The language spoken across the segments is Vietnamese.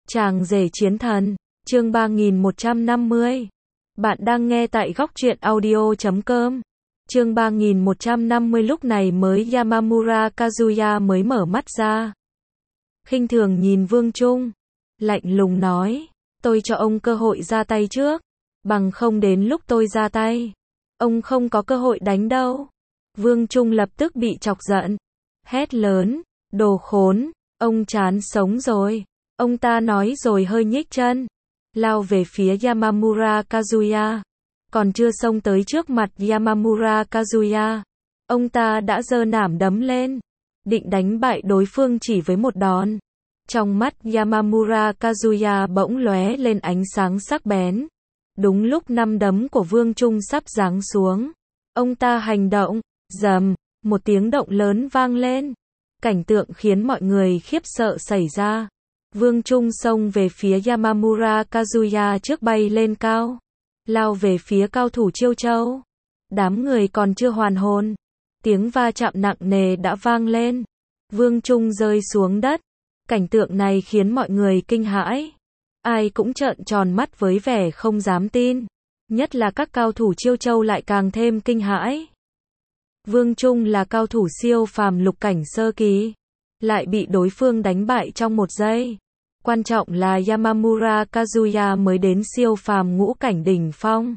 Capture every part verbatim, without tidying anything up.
Chàng rể chiến thần, chương ba nghìn một trăm năm mươi. Bạn đang nghe tại góc truyện audio chấm com. Chương ba nghìn một trăm năm mươi. Lúc này mới Yamamura Kazuya mới mở mắt ra. Khinh thường nhìn Vương Trung, lạnh lùng nói, tôi cho ông cơ hội ra tay trước, bằng không đến lúc tôi ra tay, ông không có cơ hội đánh đâu. Vương Trung lập tức bị chọc giận, hét lớn, đồ khốn, ông chán sống rồi. Ông ta nói rồi hơi nhích chân, lao về phía Yamamura Kazuya. Còn chưa xông tới trước mặt Yamamura Kazuya, ông ta đã giơ nảm đấm lên, định đánh bại đối phương chỉ với một đòn. Trong mắt Yamamura Kazuya bỗng lóe lên ánh sáng sắc bén. Đúng lúc năm đấm của Vương Trung sắp giáng xuống, ông ta hành động, rầm, một tiếng động lớn vang lên. Cảnh tượng khiến mọi người khiếp sợ xảy ra. Vương Trung xông về phía Yamamura Kazuya trước bay lên cao, lao về phía cao thủ Chiêu Châu. Đám người còn chưa hoàn hồn, tiếng va chạm nặng nề đã vang lên. Vương Trung rơi xuống đất. Cảnh tượng này khiến mọi người kinh hãi. Ai cũng trợn tròn mắt với vẻ không dám tin. Nhất là các cao thủ Chiêu Châu lại càng thêm kinh hãi. Vương Trung là cao thủ siêu phàm lục cảnh sơ kỳ, lại bị đối phương đánh bại trong một giây. Quan trọng là Yamamura Kazuya mới đến siêu phàm ngũ cảnh đỉnh phong.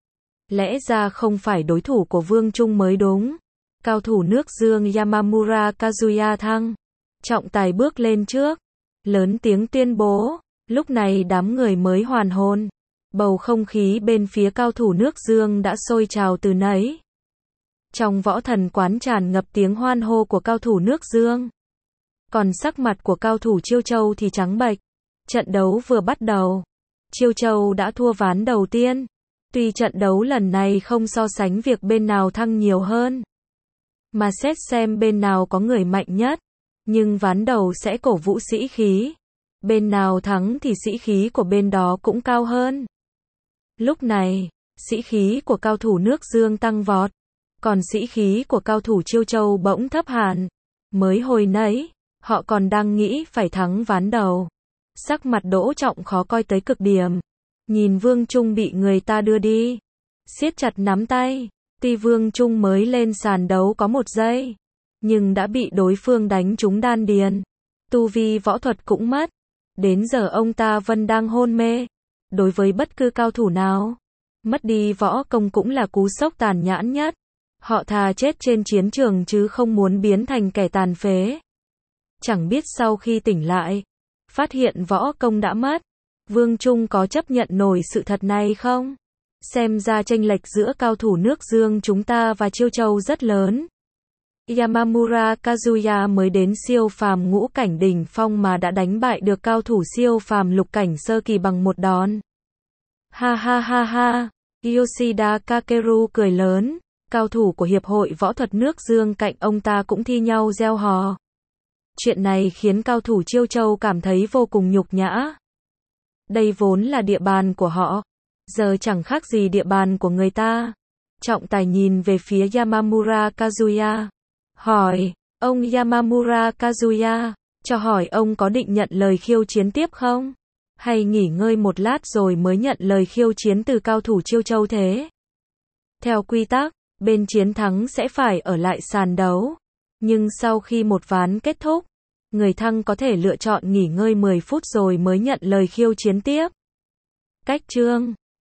Lẽ ra không phải đối thủ của Vương Trung mới đúng. Cao thủ nước Dương Yamamura Kazuya thăng trọng tài bước lên trước, lớn tiếng tuyên bố. Lúc này đám người mới hoàn hồn. Bầu không khí bên phía cao thủ nước Dương đã sôi trào từ nấy. Trong võ thần quán tràn ngập tiếng hoan hô của cao thủ nước Dương. Còn sắc mặt của cao thủ Chiêu Châu thì trắng bệch. Trận đấu vừa bắt đầu, Chiêu Châu đã thua ván đầu tiên. Tuy trận đấu lần này không so sánh việc bên nào thăng nhiều hơn, mà xét xem bên nào có người mạnh nhất, nhưng ván đầu sẽ cổ vũ sĩ khí. Bên nào thắng thì sĩ khí của bên đó cũng cao hơn. Lúc này, sĩ khí của cao thủ nước Dương tăng vọt, còn sĩ khí của cao thủ Chiêu Châu bỗng thấp hẳn. Mới hồi nãy, họ còn đang nghĩ phải thắng ván đầu. Sắc mặt Đỗ Trọng khó coi tới cực điểm. Nhìn Vương Trung bị người ta đưa đi, siết chặt nắm tay. Tuy Vương Trung mới lên sàn đấu có một giây, nhưng đã bị đối phương đánh trúng đan điền. Tu vi võ thuật cũng mất. Đến giờ ông ta vẫn đang hôn mê. Đối với bất cứ cao thủ nào, mất đi võ công cũng là cú sốc tàn nhẫn nhất. Họ thà chết trên chiến trường chứ không muốn biến thành kẻ tàn phế. Chẳng biết sau khi tỉnh lại, phát hiện võ công đã mất, Vương Trung có chấp nhận nổi sự thật này không? Xem ra chênh lệch giữa cao thủ nước Dương chúng ta và Chiêu Châu rất lớn. Yamamura Kazuya mới đến siêu phàm ngũ cảnh đỉnh phong mà đã đánh bại được cao thủ siêu phàm lục cảnh sơ kỳ bằng một đòn. Ha ha ha ha, Yoshida Kakeru cười lớn. Cao thủ của Hiệp hội Võ thuật nước Dương cạnh ông ta cũng thi nhau reo hò. Chuyện này khiến cao thủ Chiêu Châu cảm thấy vô cùng nhục nhã. Đây vốn là địa bàn của họ, giờ chẳng khác gì địa bàn của người ta. Trọng tài nhìn về phía Yamamura Kazuya, hỏi, ông Yamamura Kazuya, cho hỏi ông có định nhận lời khiêu chiến tiếp không? Hay nghỉ ngơi một lát rồi mới nhận lời khiêu chiến từ cao thủ Chiêu Châu thế? Theo quy tắc, bên chiến thắng sẽ phải ở lại sàn đấu. Nhưng sau khi một ván kết thúc, người thắng có thể lựa chọn nghỉ ngơi mười phút rồi mới nhận lời khiêu chiến tiếp. Cách chương